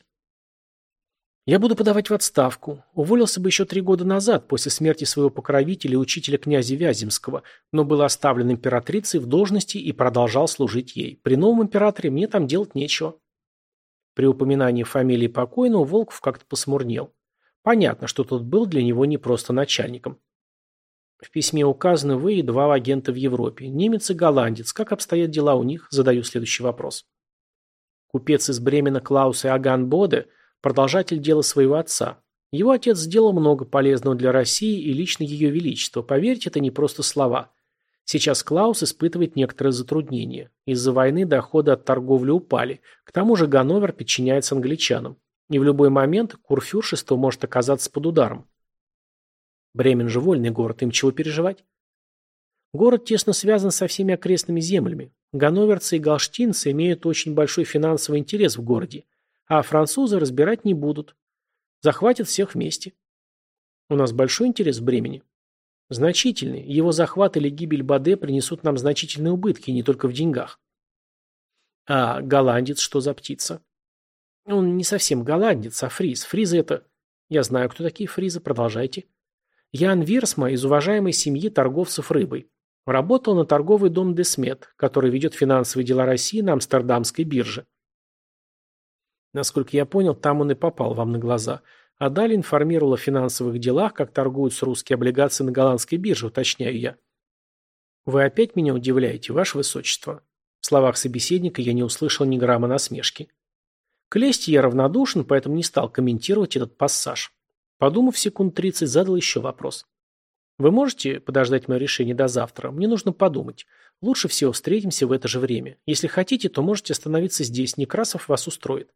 Я буду подавать в отставку. Уволился бы еще 3 года назад, после смерти своего покровителя и учителя князя Вяземского, но был оставлен императрицей в должности и продолжал служить ей. При новом императоре мне там делать нечего. При упоминании фамилии покойного Волков как-то посмурнел. Понятно, что тот был для него не просто начальником. В письме указаны вы и 2 агента в Европе. Немец и голландец. Как обстоят дела у них? Задаю следующий вопрос. Купец из Бремена Клаус Иоганн Боде – продолжатель дела своего отца. Его отец сделал много полезного для России и лично ее величества. Поверьте, это не просто слова. Сейчас Клаус испытывает некоторые затруднения. Из-за войны доходы от торговли упали. К тому же Ганновер подчиняется англичанам. И в любой момент курфюршество может оказаться под ударом. Бремен же вольный город, им чего переживать? Город тесно связан со всеми окрестными землями. Ганноверцы и галштинцы имеют очень большой финансовый интерес в городе, а французы разбирать не будут. Захватят всех вместе. У нас большой интерес в Бремени. Значительный. Его захват или гибель Боде принесут нам значительные убытки, не только в деньгах. А голландец что за птица? Он не совсем голландец, а фриз. Фризы это... Я знаю, кто такие фризы, продолжайте. Ян Вирсма из уважаемой семьи торговцев рыбой. Работал на торговый дом Десмет, который ведет финансовые дела России на Амстердамской бирже. Насколько я понял, там он и попал вам на глаза. А далее информировал о финансовых делах, как торгуются русские облигации на голландской бирже, уточняю я. Вы опять меня удивляете, ваше высочество. В словах собеседника я не услышал ни грамма насмешки. К лести я равнодушен, поэтому не стал комментировать этот пассаж. Подумав секунд 30, задал еще вопрос. Вы можете подождать мое решение до завтра? Мне нужно подумать. Лучше всего встретимся в это же время. Если хотите, то можете остановиться здесь. Некрасов вас устроит.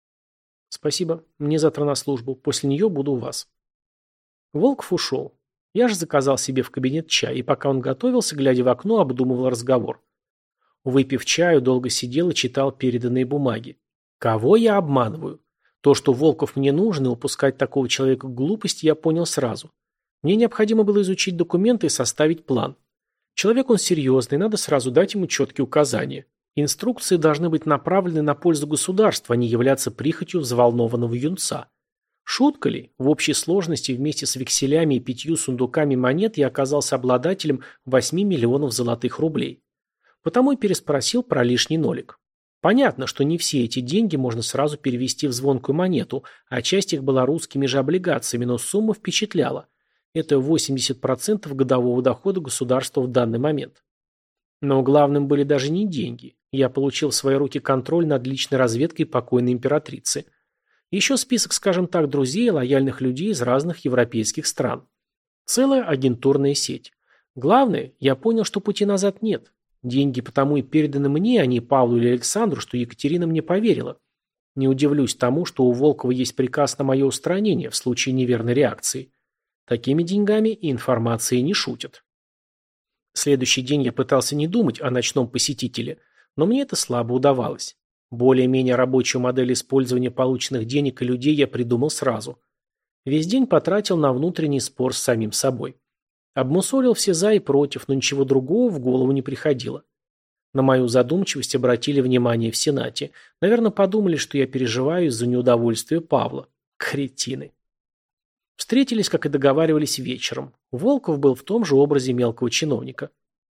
Спасибо. Мне завтра на службу. После нее буду у вас. Волков ушел. Я же заказал себе в кабинет чай, и пока он готовился, глядя в окно, обдумывал разговор. Выпив чаю, долго сидел и читал переданные бумаги. Кого я обманываю? То, что Волков мне нужен, и упускать такого человека глупости, я понял сразу. Мне необходимо было изучить документы и составить план. Человек он серьезный, надо сразу дать ему четкие указания. Инструкции должны быть направлены на пользу государства, а не являться прихотью взволнованного юнца. Шутка ли? В общей сложности вместе с векселями и 5 сундуками монет я оказался обладателем 8 миллионов золотых рублей. Потому и переспросил про лишний нолик. Понятно, что не все эти деньги можно сразу перевести в звонкую монету, а часть их была русскими же облигациями, но сумма впечатляла. Это 80% годового дохода государства в данный момент. Но главным были даже не деньги. Я получил в свои руки контроль над личной разведкой покойной императрицы. Еще список, скажем так, друзей и лояльных людей из разных европейских стран. Целая агентурная сеть. Главное, я понял, что пути назад нет. Деньги потому и переданы мне, а не Павлу или Александру, что Екатерина мне поверила. Не удивлюсь тому, что у Волкова есть приказ на мое устранение в случае неверной реакции. Такими деньгами и информацией не шутят. Следующий день я пытался не думать о ночном посетителе, но мне это слабо удавалось. Более-менее рабочую модель использования полученных денег и людей я придумал сразу. Весь день потратил на внутренний спор с самим собой. Обмусолил все за и против, но ничего другого в голову не приходило. На мою задумчивость обратили внимание в Сенате. Наверное, подумали, что я переживаю из-за неудовольствия Павла. Кретины. Встретились, как и договаривались, вечером. Волков был в том же образе мелкого чиновника.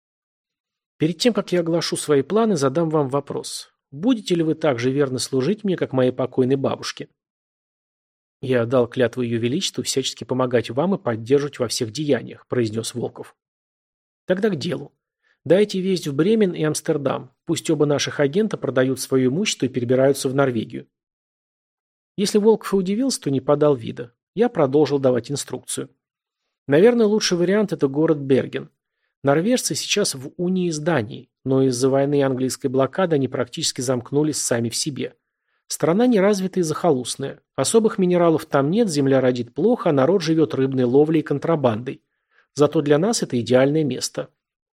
Перед тем, как я оглашу свои планы, задам вам вопрос. Будете ли вы так же верно служить мне, как моей покойной бабушке? Я дал клятву Ее Величеству всячески помогать вам и поддерживать во всех деяниях, произнес Волков. Тогда к делу. Дайте весть в Бремен и Амстердам. Пусть оба наших агента продают свое имущество и перебираются в Норвегию. Если Волков и удивился, то не подал вида. Я продолжил давать инструкцию. Наверное, лучший вариант – это город Берген. Норвежцы сейчас в унии с Данией, но из-за войны и английской блокады они практически замкнулись сами в себе. Страна неразвитая и захолустная. Особых минералов там нет, земля родит плохо, а народ живет рыбной ловлей и контрабандой. Зато для нас это идеальное место.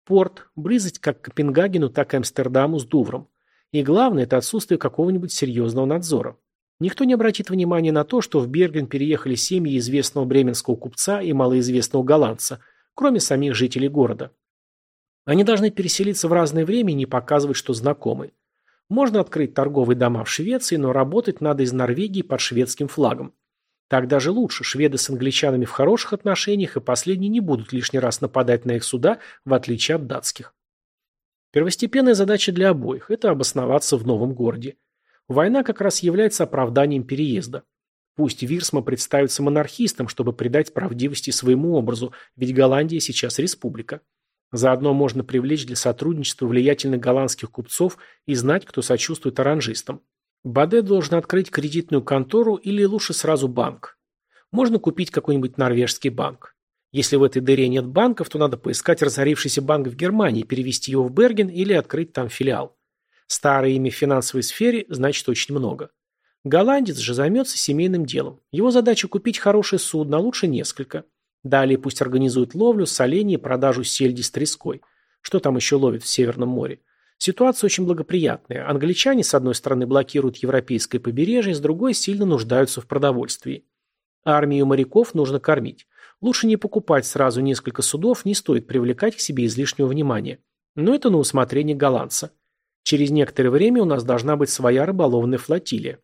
Порт, близость как к Копенгагену, так и Амстердаму с Дувром. И главное – это отсутствие какого-нибудь серьезного надзора. Никто не обратит внимания на то, что в Берген переехали семьи известного бременского купца и малоизвестного голландца, кроме самих жителей города. Они должны переселиться в разное время и не показывать, что знакомы. Можно открыть торговые дома в Швеции, но работать надо из Норвегии под шведским флагом. Так даже лучше, шведы с англичанами в хороших отношениях, и последние не будут лишний раз нападать на их суда, в отличие от датских. Первостепенная задача для обоих – это обосноваться в новом городе. Война как раз является оправданием переезда. Пусть Вирсма представится монархистом, чтобы придать правдивости своему образу, ведь Голландия сейчас республика. Заодно можно привлечь для сотрудничества влиятельных голландских купцов и знать, кто сочувствует оранжистам. Баде должен открыть кредитную контору или лучше сразу банк. Можно купить какой-нибудь норвежский банк. Если в этой дыре нет банков, то надо поискать разорившийся банк в Германии, перевести его в Берген или открыть там филиал. Старое имя в финансовой сфере значит очень много. Голландец же займется семейным делом. Его задача купить хорошее судно, а лучше несколько. Далее пусть организует ловлю, соление и продажу сельди с треской. Что там еще ловят в Северном море? Ситуация очень благоприятная. Англичане, с одной стороны, блокируют европейское побережье, с другой сильно нуждаются в продовольствии. Армию моряков нужно кормить. Лучше не покупать сразу несколько судов, не стоит привлекать к себе излишнего внимания. Но это на усмотрение голландца. Через некоторое время у нас должна быть своя рыболовная флотилия.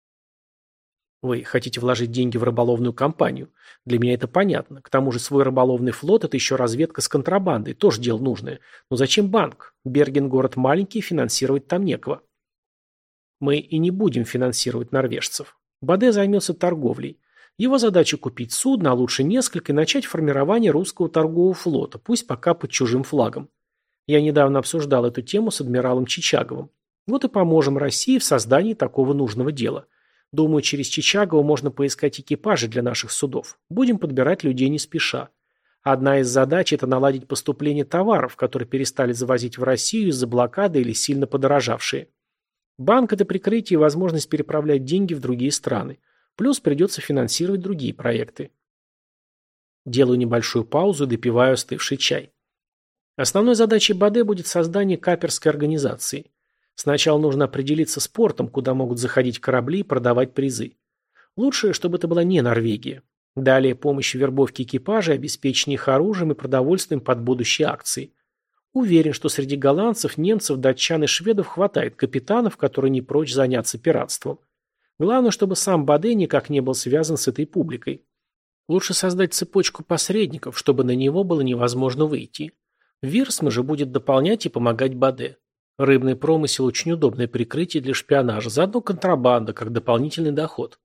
Вы хотите вложить деньги в рыболовную компанию? Для меня это понятно. К тому же свой рыболовный флот – это еще разведка с контрабандой, тоже дело нужное. Но зачем банк? Берген город маленький, финансировать там некого. Мы и не будем финансировать норвежцев. Баде займется торговлей. Его задача купить судно, а лучше несколько, и начать формирование русского торгового флота, пусть пока под чужим флагом. Я недавно обсуждал эту тему с адмиралом Чичаговым. Вот и поможем России в создании такого нужного дела. Думаю, через Чичагова можно поискать экипажи для наших судов. Будем подбирать людей не спеша. Одна из задач – это наладить поступление товаров, которые перестали завозить в Россию из-за блокады или сильно подорожавшие. Банк – это прикрытие и возможность переправлять деньги в другие страны. Плюс придется финансировать другие проекты. Делаю небольшую паузу и допиваю остывший чай. Основной задачей Баде будет создание каперской организации. Сначала нужно определиться с портом, куда могут заходить корабли и продавать призы. Лучше, чтобы это была не Норвегия. Далее помощь в вербовке экипажей, обеспечение их оружием и продовольствием под будущие акции. Уверен, что среди голландцев, немцев, датчан и шведов хватает капитанов, которые не прочь заняться пиратством. Главное, чтобы сам Баде никак не был связан с этой публикой. Лучше создать цепочку посредников, чтобы на него было невозможно выйти. Вирсма же будет дополнять и помогать Баде. Рыбный промысел – очень удобное прикрытие для шпионажа, заодно контрабанда, как дополнительный доход.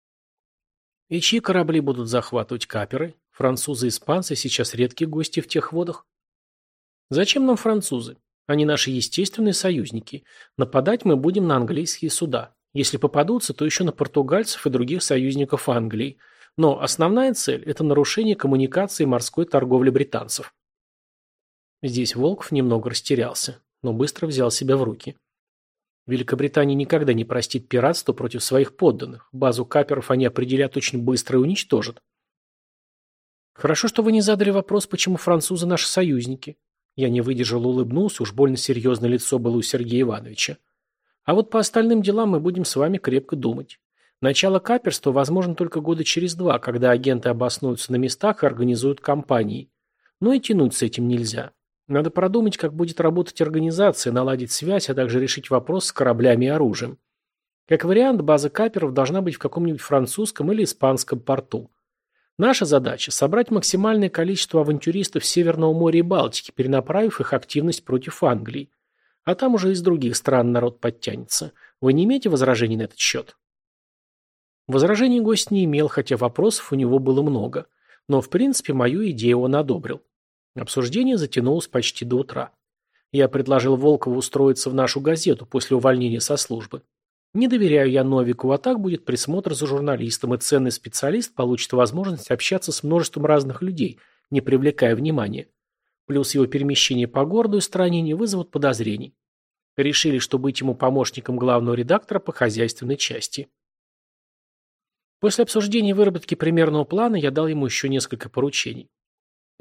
И чьи корабли будут захватывать каперы? Французы и испанцы сейчас редкие гости в тех водах. Зачем нам французы? Они наши естественные союзники. Нападать мы будем на английские суда. Если попадутся, то еще на португальцев и других союзников Англии. Но основная цель – это нарушение коммуникации и морской торговли британцев. Здесь Волков немного растерялся, но быстро взял себя в руки. Великобритания никогда не простит пиратство против своих подданных. Базу каперов они определят очень быстро и уничтожат. Хорошо, что вы не задали вопрос, почему французы наши союзники. Я не выдержал, улыбнулся, уж больно серьезное лицо было у Сергея Ивановича. А вот по остальным делам мы будем с вами крепко думать. Начало каперства возможно только года через 2, когда агенты обоснуются на местах и организуют кампании. Но и тянуть с этим нельзя. Надо продумать, как будет работать организация, наладить связь, а также решить вопрос с кораблями и оружием. Как вариант, база каперов должна быть в каком-нибудь французском или испанском порту. Наша задача – собрать максимальное количество авантюристов Северного моря и Балтики, перенаправив их активность против Англии. А там уже из других стран народ подтянется. Вы не имеете возражений на этот счет? Возражений гость не имел, хотя вопросов у него было много. Но, в принципе, мою идею он одобрил. Обсуждение затянулось почти до утра. Я предложил Волкову устроиться в нашу газету после увольнения со службы. Не доверяю я Новику, а так будет присмотр за журналистом, и ценный специалист получит возможность общаться с множеством разных людей, не привлекая внимания. Плюс его перемещение по городу и стране не вызовут подозрений. Решили, что быть ему помощником главного редактора по хозяйственной части. После обсуждения выработки примерного плана я дал ему еще несколько поручений.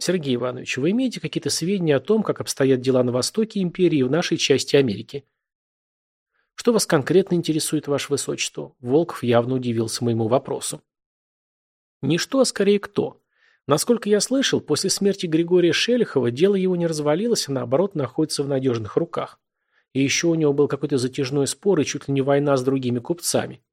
Сергей Иванович, вы имеете какие-то сведения о том, как обстоят дела на востоке империи и в нашей части Америки? Что вас конкретно интересует, ваше высочество? Волков явно удивился моему вопросу. Не что, а скорее кто. Насколько я слышал, после смерти Григория Шелихова дело его не развалилось, а наоборот находится в надежных руках. И еще у него был какой-то затяжной спор и чуть ли не война с другими купцами.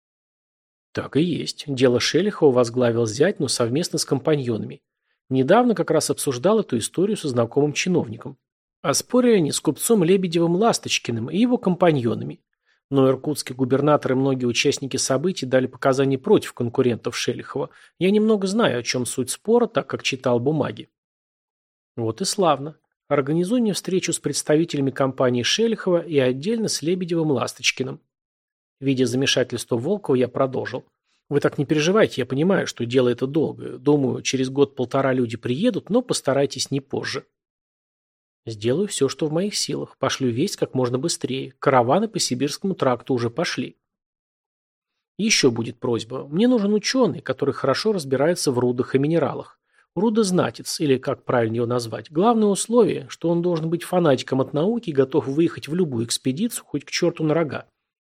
Так и есть. Дело Шелихова возглавил зять, но совместно с компаньонами. Недавно как раз обсуждал эту историю со знакомым чиновником. А спорили они с купцом Лебедевым-Ласточкиным и его компаньонами. Но иркутский губернатор и многие участники событий дали показания против конкурентов Шелихова. Я немного знаю, о чем суть спора, так как читал бумаги. Вот и славно. Организуй мне встречу с представителями компании Шелихова и отдельно с Лебедевым-Ласточкиным. Видя замешательство Волкова, я продолжил. Вы так не переживайте, я понимаю, что дело это долгое. Думаю, через год-полтора люди приедут, но постарайтесь не позже. Сделаю все, что в моих силах. Пошлю весть как можно быстрее. Караваны по Сибирскому тракту уже пошли. Еще будет просьба. Мне нужен ученый, который хорошо разбирается в рудах и минералах. Рудознатец, или как правильно его назвать. Главное условие, что он должен быть фанатиком от науки и готов выехать в любую экспедицию, хоть к черту на рога.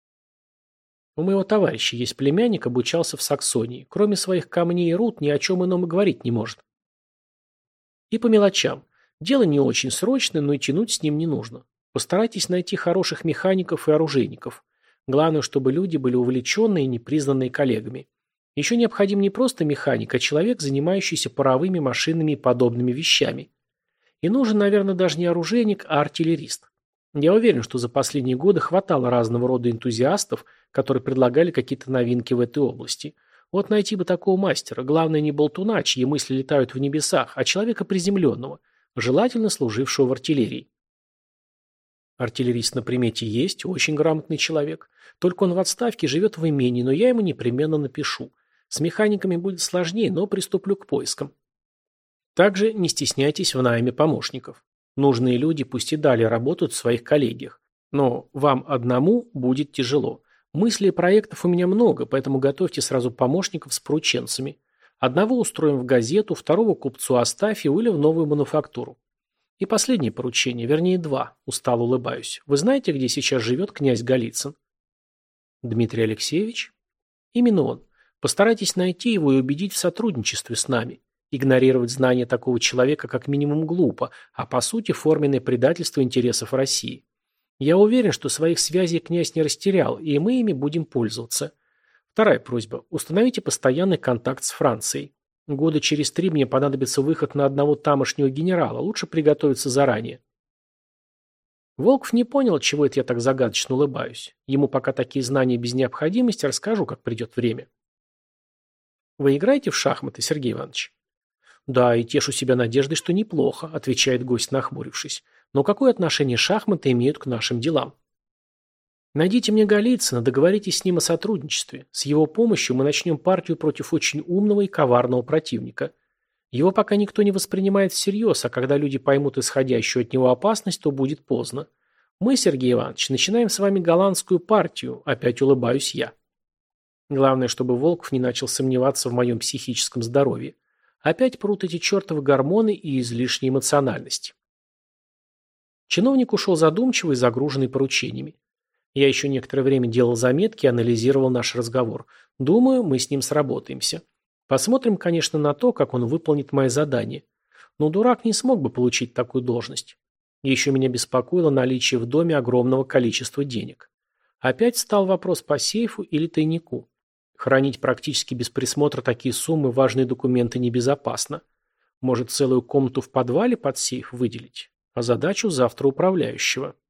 У моего товарища есть племянник, обучался в Саксонии. Кроме своих камней и руд, ни о чем ином и говорить не может. И по мелочам. Дело не очень срочное, но и тянуть с ним не нужно. Постарайтесь найти хороших механиков и оружейников. Главное, чтобы люди были увлеченные и непризнанные коллегами. Еще необходим не просто механик, а человек, занимающийся паровыми машинами и подобными вещами. И нужен, наверное, даже не оружейник, а артиллерист. Я уверен, что за последние годы хватало разного рода энтузиастов, которые предлагали какие-то новинки в этой области. Вот найти бы такого мастера. Главное не болтуна, чьи мысли летают в небесах, а человека приземленного, желательно служившего в артиллерии. Артиллерист на примете есть, очень грамотный человек. Только он в отставке, живет в имении, но я ему непременно напишу. С механиками будет сложнее, но приступлю к поискам. Также не стесняйтесь в найме помощников. Нужные люди пусть и далее работают в своих коллегиях. Но вам одному будет тяжело. Мыслей и проектов у меня много, поэтому готовьте сразу помощников с порученцами. Одного устроим в газету, второго купцу Астафью или в новую мануфактуру. И последнее поручение, вернее два, устало улыбаюсь. Вы знаете, где сейчас живет князь Голицын? Дмитрий Алексеевич? Именно он. Постарайтесь найти его и убедить в сотрудничестве с нами. Игнорировать знания такого человека как минимум глупо, а по сути форменное предательство интересов России. Я уверен, что своих связей князь не растерял, и мы ими будем пользоваться. Вторая просьба. Установите постоянный контакт с Францией. Года через 3 мне понадобится выход на одного тамошнего генерала, лучше приготовиться заранее. Волков не понял, чего это я так загадочно улыбаюсь. Ему пока такие знания без необходимости, расскажу, как придет время. Вы играете в шахматы, Сергей Иванович? Да, и тешу себя надеждой, что неплохо, отвечает гость, нахмурившись. Но какое отношение шахматы имеют к нашим делам? Найдите мне Голицына, договоритесь с ним о сотрудничестве. С его помощью мы начнем партию против очень умного и коварного противника. Его пока никто не воспринимает всерьез, а когда люди поймут исходящую от него опасность, то будет поздно. Мы, Сергей Иванович, начинаем с вами голландскую партию, опять улыбаюсь я. Главное, чтобы Волков не начал сомневаться в моем психическом здоровье. Опять прут эти чертовы гормоны и излишняя эмоциональность. Чиновник ушел задумчивый и загруженный поручениями. Я еще некоторое время делал заметки и анализировал наш разговор. Думаю, мы с ним сработаемся. Посмотрим, конечно, на то, как он выполнит мои задания. Но дурак не смог бы получить такую должность. Еще меня беспокоило наличие в доме огромного количества денег. Опять встал вопрос по сейфу или тайнику. Хранить практически без присмотра такие суммы важные документы небезопасно. Может, целую комнату в подвале под сейф выделить? А задачу завтра управляющего.